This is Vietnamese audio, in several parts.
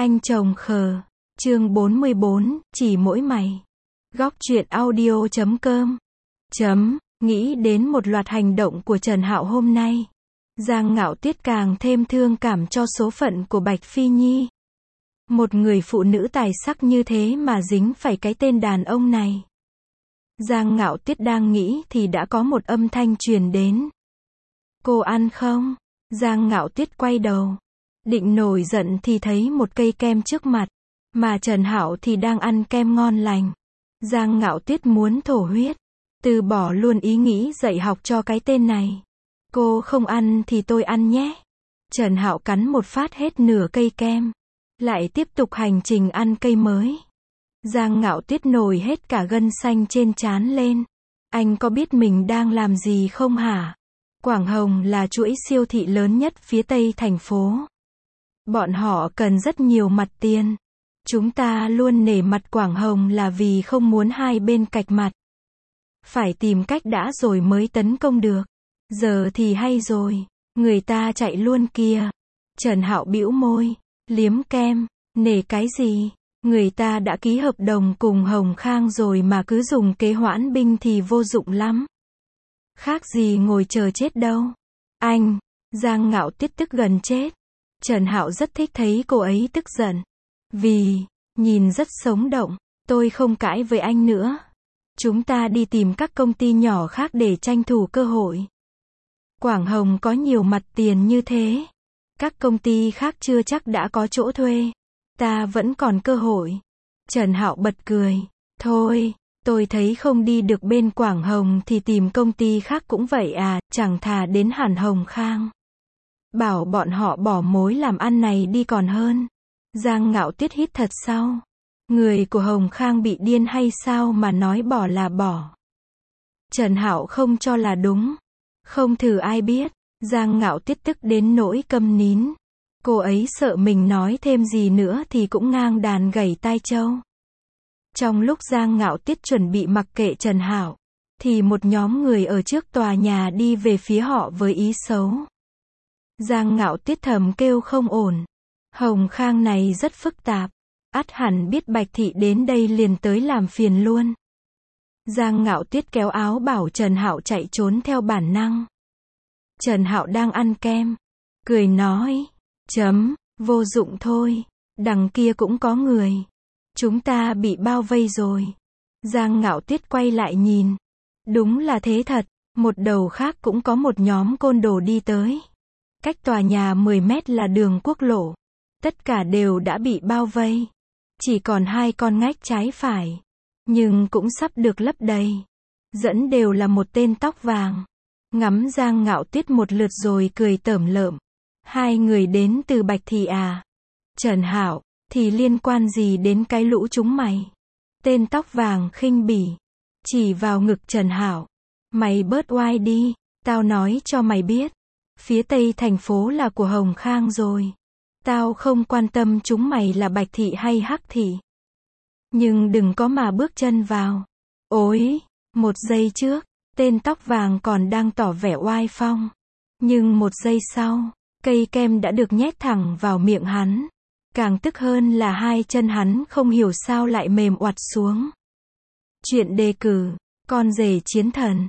Anh chồng khờ. Chương 44, chỉ mỗi mày. Góc truyện audio.com. Nghĩ đến một loạt hành động của Trần Hạo hôm nay, Giang Ngạo Tuyết càng thêm thương cảm cho số phận của Bạch Phi Nhi. Một người phụ nữ tài sắc như thế mà dính phải cái tên đàn ông này. Giang Ngạo Tuyết đang nghĩ thì đã có một âm thanh truyền đến. Cô ăn không? Giang Ngạo Tuyết quay đầu. Định nổi giận thì thấy một cây kem trước mặt. Mà Trần Hạo thì đang ăn kem ngon lành. Giang Ngạo Tuyết muốn thổ huyết. Từ bỏ luôn ý nghĩ dạy học cho cái tên này. Cô không ăn thì tôi ăn nhé. Trần Hạo cắn một phát hết nửa cây kem. Lại tiếp tục hành trình ăn cây mới. Giang Ngạo Tuyết nổi hết cả gân xanh trên trán lên. Anh có biết mình đang làm gì không hả? Quảng Hồng là chuỗi siêu thị lớn nhất phía tây thành phố. Bọn họ cần rất nhiều mặt tiền. Chúng ta luôn nể mặt Quảng Hồng là vì không muốn hai bên cạch mặt. Phải tìm cách đã rồi mới tấn công được. Giờ thì hay rồi. Người ta chạy luôn kìa. Trần Hạo bĩu môi. Liếm kem. Nể cái gì? Người ta đã ký hợp đồng cùng Hồng Khang rồi mà cứ dùng kế hoãn binh thì vô dụng lắm. Khác gì ngồi chờ chết đâu. Anh. Giang Ngạo Tuyết tức gần chết. Trần Hạo rất thích thấy cô ấy tức giận. Vì, nhìn rất sống động. Tôi không cãi với anh nữa. Chúng ta đi tìm các công ty nhỏ khác để tranh thủ cơ hội. Quảng Hồng có nhiều mặt tiền như thế. Các công ty khác chưa chắc đã có chỗ thuê. Ta vẫn còn cơ hội. Trần Hạo bật cười. Thôi, tôi thấy không đi được bên Quảng Hồng thì tìm công ty khác cũng vậy à, chẳng thà đến hẳn Hồng Khang. Bảo bọn họ bỏ mối làm ăn này đi còn hơn. Giang Ngạo Tuyết hít thật sâu. Người của Hồng Khang bị điên hay sao mà nói bỏ là bỏ. Trần Hạo không cho là đúng. Không thử ai biết. Giang Ngạo Tuyết tức đến nỗi câm nín. Cô ấy sợ mình nói thêm gì nữa thì cũng ngang đàn gảy tai trâu. Trong lúc Giang Ngạo Tuyết chuẩn bị mặc kệ Trần Hạo, thì một nhóm người ở trước tòa nhà đi về phía họ với ý xấu. Giang Ngạo Tuyết thầm kêu không ổn. Hồng Khang này rất phức tạp. Ắt hẳn biết Bạch Thị đến đây liền tới làm phiền luôn. Giang Ngạo Tuyết kéo áo bảo Trần Hạo chạy trốn theo bản năng. Trần Hạo đang ăn kem. Cười nói. Vô dụng thôi. Đằng kia cũng có người. Chúng ta bị bao vây rồi. Giang Ngạo Tuyết quay lại nhìn. Đúng là thế thật. Một đầu khác cũng có một nhóm côn đồ đi tới. Cách tòa nhà 10 mét là đường quốc lộ. Tất cả đều đã bị bao vây. Chỉ còn hai con ngách trái phải. Nhưng cũng sắp được lấp đầy. Dẫn đều là một tên tóc vàng. Ngắm Giang Ngạo Tuyết một lượt rồi cười tởm lợm. Hai người đến từ Bạch Thị à? Trần Hạo, thì liên quan gì đến cái lũ chúng mày? Tên tóc vàng khinh bỉ. Chỉ vào ngực Trần Hạo. Mày bớt oai đi. Tao nói cho mày biết. Phía tây thành phố là của Hồng Khang rồi. Tao không quan tâm chúng mày là Bạch Thị hay Hắc Thị. Nhưng đừng có mà bước chân vào. Ôi, một giây trước, tên tóc vàng còn đang tỏ vẻ oai phong. Nhưng một giây sau, cây kem đã được nhét thẳng vào miệng hắn. Càng tức hơn là hai chân hắn không hiểu sao lại mềm oặt xuống. Chuyện đề cử, con rể chiến thần,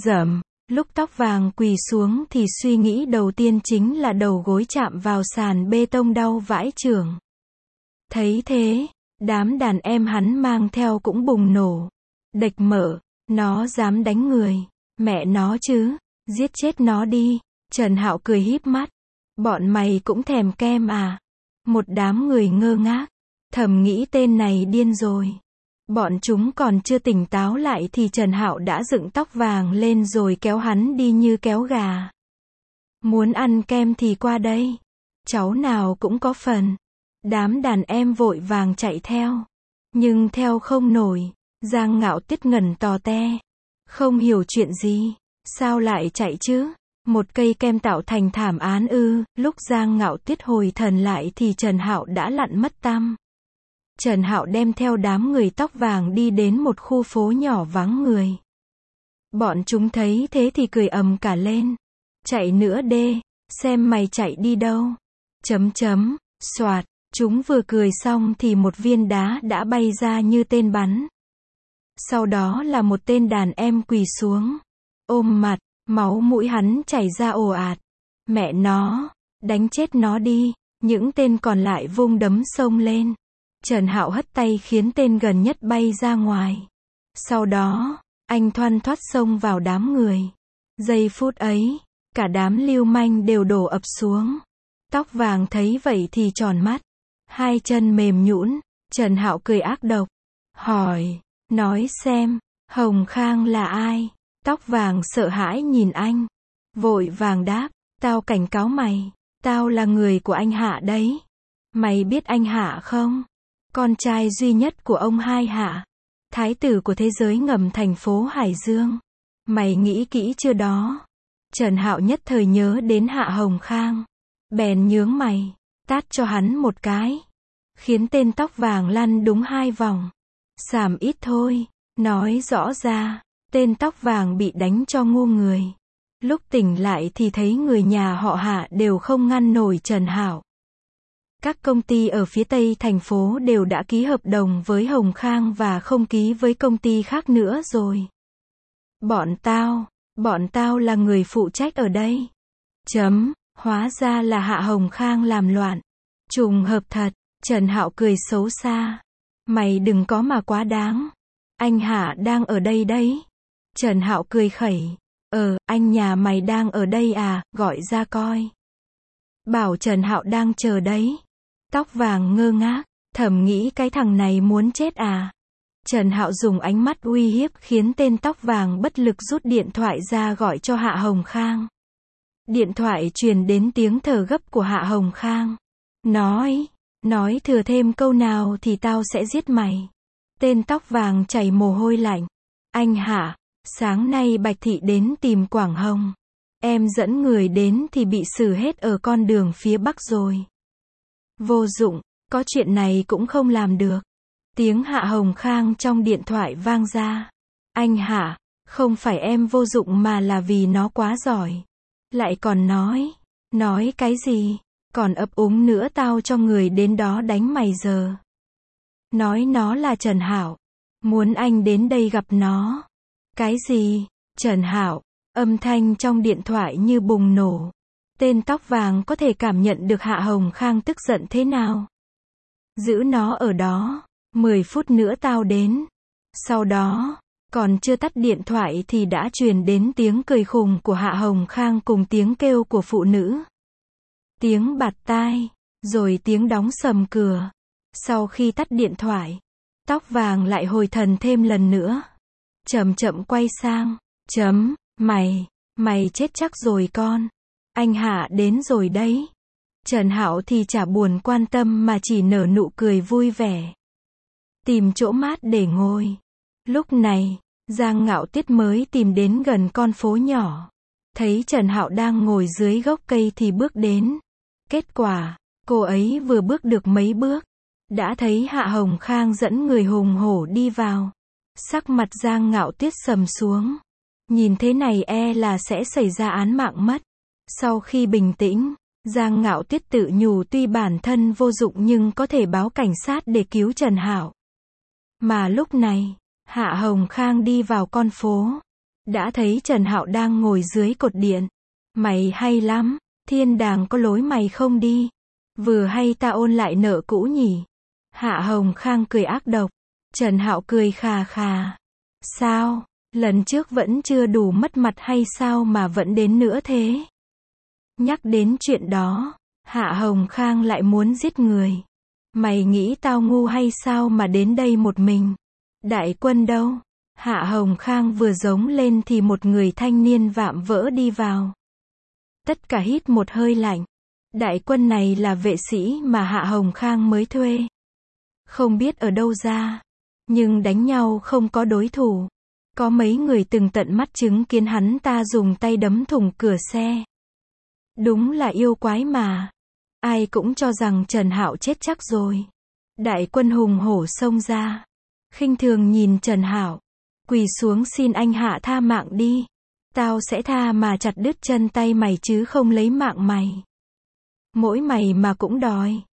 lúc tóc vàng quỳ xuống thì suy nghĩ đầu tiên chính là đầu gối chạm vào sàn bê tông đau vãi chưởng. Thấy thế, đám đàn em hắn mang theo cũng bùng nổ. Đệch mở, nó dám đánh người. Mẹ nó chứ, giết chết nó đi. Trần Hạo cười híp mắt. Bọn mày cũng thèm kem à? Một đám người ngơ ngác. Thầm nghĩ tên này điên rồi. Bọn chúng còn chưa tỉnh táo lại thì Trần Hạo đã dựng tóc vàng lên rồi kéo hắn đi như kéo gà. Muốn ăn kem thì qua đây. Cháu nào cũng có phần. Đám đàn em vội vàng chạy theo. Nhưng theo không nổi. Giang Ngạo Tuyết ngẩn tò te. Không hiểu chuyện gì. Sao lại chạy chứ? Một cây kem tạo thành thảm án ư? Lúc Giang Ngạo Tuyết hồi thần lại thì Trần Hạo đã lặn mất tăm. Trần Hạo đem theo đám người tóc vàng đi đến một khu phố nhỏ vắng người. Bọn chúng thấy thế thì cười ầm cả lên. Chạy nữa đê, xem mày chạy đi đâu. Soạt, Chúng vừa cười xong thì một viên đá đã bay ra như tên bắn. Sau đó là một tên đàn em quỳ xuống, ôm mặt, máu mũi hắn chảy ra ồ ạt. Mẹ nó, đánh chết nó đi. Những tên còn lại vung đấm xông lên. Trần Hạo hất tay khiến tên gần nhất bay ra ngoài. Sau đó, anh thoăn thoắt xông vào đám người. Giây phút ấy, cả đám lưu manh đều đổ ập xuống. Tóc vàng thấy vậy thì tròn mắt, hai chân mềm nhũn. Trần Hạo cười ác độc, hỏi, nói xem, Hồng Khang là ai? Tóc vàng sợ hãi nhìn anh, vội vàng đáp, tao cảnh cáo mày, tao là người của anh Hạ đấy. Mày biết anh Hạ không? Con trai duy nhất của ông Hai Hạ, thái tử của thế giới ngầm thành phố Hải Dương. Mày nghĩ kỹ chưa đó? Trần Hạo nhất thời nhớ đến Hạ Hồng Khang, bèn nhướng mày, tát cho hắn một cái, khiến tên tóc vàng lăn đúng 2 vòng. Xàm ít thôi, nói rõ ra, tên tóc vàng bị đánh cho ngu người. Lúc tỉnh lại thì thấy người nhà họ Hạ đều không ngăn nổi Trần Hạo. Các công ty ở phía tây thành phố đều đã ký hợp đồng với Hồng Khang và không ký với công ty khác nữa rồi. Bọn tao là người phụ trách ở đây. Hóa ra là Hạ Hồng Khang làm loạn. Trùng hợp thật. Trần Hạo cười xấu xa. Mày đừng có mà quá đáng. Anh Hạ đang ở đây đấy. Trần Hạo cười khẩy. Anh nhà mày đang ở đây à, gọi ra coi. Bảo Trần Hạo đang chờ đấy. Tóc vàng ngơ ngác, thầm nghĩ cái thằng này muốn chết à. Trần Hạo dùng ánh mắt uy hiếp khiến tên tóc vàng bất lực rút điện thoại ra gọi cho Hạ Hồng Khang. Điện thoại truyền đến tiếng thở gấp của Hạ Hồng Khang. Nói thừa thêm câu nào thì tao sẽ giết mày. Tên tóc vàng chảy mồ hôi lạnh. Anh Hạ, sáng nay Bạch Thị đến tìm Quảng Hồng. Em dẫn người đến thì bị xử hết ở con đường phía Bắc rồi. Vô dụng, có chuyện này cũng không làm được. Tiếng Hạ Hồng Khang trong điện thoại vang ra. Anh Hạ, không phải em vô dụng mà là vì nó quá giỏi. Lại còn nói cái gì, còn ấp úng nữa tao cho người đến đó đánh mày giờ. Nói nó là Trần Hạo, muốn anh đến đây gặp nó. Cái gì, Trần Hạo, âm thanh trong điện thoại như bùng nổ. Tên tóc vàng có thể cảm nhận được Hạ Hồng Khang tức giận thế nào. Giữ nó ở đó, 10 phút nữa tao đến. Sau đó, còn chưa tắt điện thoại thì đã truyền đến tiếng cười khùng của Hạ Hồng Khang cùng tiếng kêu của phụ nữ. Tiếng bạt tai, rồi tiếng đóng sầm cửa. Sau khi tắt điện thoại, tóc vàng lại hồi thần thêm lần nữa. Chậm chậm quay sang, mày chết chắc rồi con. Anh Hạ đến rồi đấy. Trần Hạo thì chả buồn quan tâm mà chỉ nở nụ cười vui vẻ. Tìm chỗ mát để ngồi. Lúc này, Giang Ngạo Tuyết mới tìm đến gần con phố nhỏ. Thấy Trần Hạo đang ngồi dưới gốc cây thì bước đến. Kết quả, cô ấy vừa bước được mấy bước, đã thấy Hạ Hồng Khang dẫn người hùng hổ đi vào. Sắc mặt Giang Ngạo Tuyết sầm xuống. Nhìn thế này e là sẽ xảy ra án mạng mất. Sau khi bình tĩnh, Giang Ngạo Tuyết tự nhủ tuy bản thân vô dụng nhưng có thể báo cảnh sát để cứu Trần Hạo. Mà lúc này, Hạ Hồng Khang đi vào con phố. Đã thấy Trần Hạo đang ngồi dưới cột điện. Mày hay lắm, thiên đàng có lối mày không đi. Vừa hay ta ôn lại nợ cũ nhỉ. Hạ Hồng Khang cười ác độc. Trần Hạo cười khà khà. Sao, lần trước vẫn chưa đủ mất mặt hay sao mà vẫn đến nữa thế? Nhắc đến chuyện đó, Hạ Hồng Khang lại muốn giết người. Mày nghĩ tao ngu hay sao mà đến đây một mình? Đại quân đâu? Hạ Hồng Khang vừa giống lên thì một người thanh niên vạm vỡ đi vào. Tất cả hít một hơi lạnh. Đại quân này là vệ sĩ mà Hạ Hồng Khang mới thuê. Không biết ở đâu ra, nhưng đánh nhau không có đối thủ. Có mấy người từng tận mắt chứng kiến hắn ta dùng tay đấm thủng cửa xe. Đúng là yêu quái mà. Ai cũng cho rằng Trần Hạo chết chắc rồi. Đại quân hùng hổ xông ra, khinh thường nhìn Trần Hạo, quỳ xuống xin anh Hạ tha mạng đi. Tao sẽ tha mà chặt đứt chân tay mày chứ không lấy mạng mày. Mỗi mày mà cũng đòi.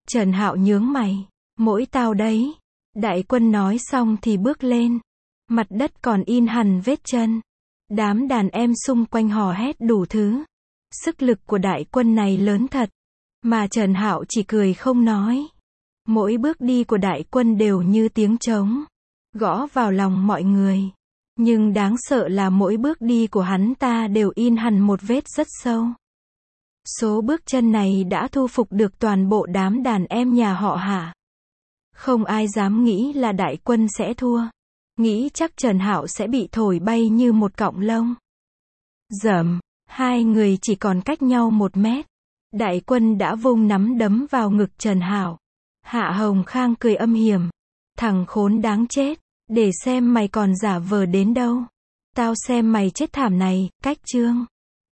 Trần Hạo nhướng mày. Mỗi tao đấy. Đại Quân nói xong thì bước lên. Mặt đất còn in hằn vết chân. Đám đàn em xung quanh hò hét đủ thứ. Sức lực của Đại Quân này lớn thật. Mà Trần Hạo chỉ cười không nói. Mỗi bước đi của Đại Quân đều như tiếng trống, gõ vào lòng mọi người. Nhưng đáng sợ là mỗi bước đi của hắn ta đều in hằn một vết rất sâu. Số bước chân này đã thu phục được toàn bộ đám đàn em nhà họ Hạ. Không ai dám nghĩ là Đại Quân sẽ thua. Nghĩ chắc Trần Hạo sẽ bị thổi bay như một cọng lông. Dầm, hai người chỉ còn cách nhau 1 mét. Đại Quân đã vung nắm đấm vào ngực Trần Hạo. Hạ Hồng Khang cười âm hiểm. Thằng khốn đáng chết, để xem mày còn giả vờ đến đâu. Tao xem mày chết thảm này, cách chương.